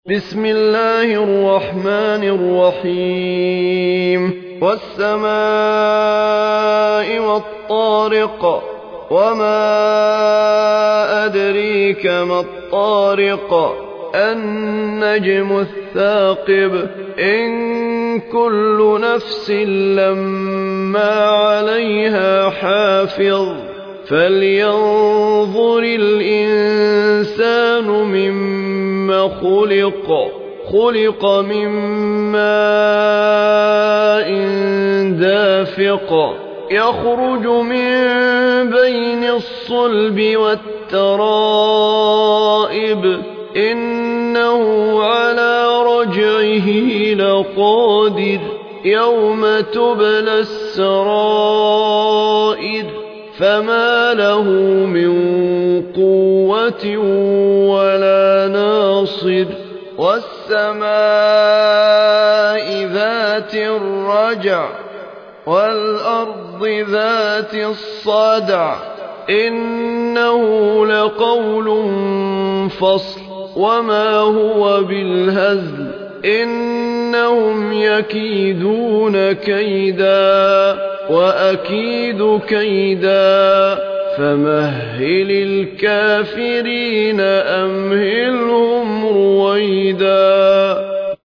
بسم الله الرحمن الرحيم والسماء والطارق وما أدريك ما الطارق النجم الثاقب إن كل نفس لما عليها حافظ فلينظر الإنسان مما خلق من ماء دافق يخرج من بين الصلب والترائب إنه على رجعه لقادر يوم تبلى السرائر فما له من قوة ولا ناصر والسماء ذات الرجع والأرض ذات الصدع إنه لقول فصل وما هو بالهزل إنهم يكيدون كيدا وأكيد كيدا فمهل الكافرين أمهلهم رويدا.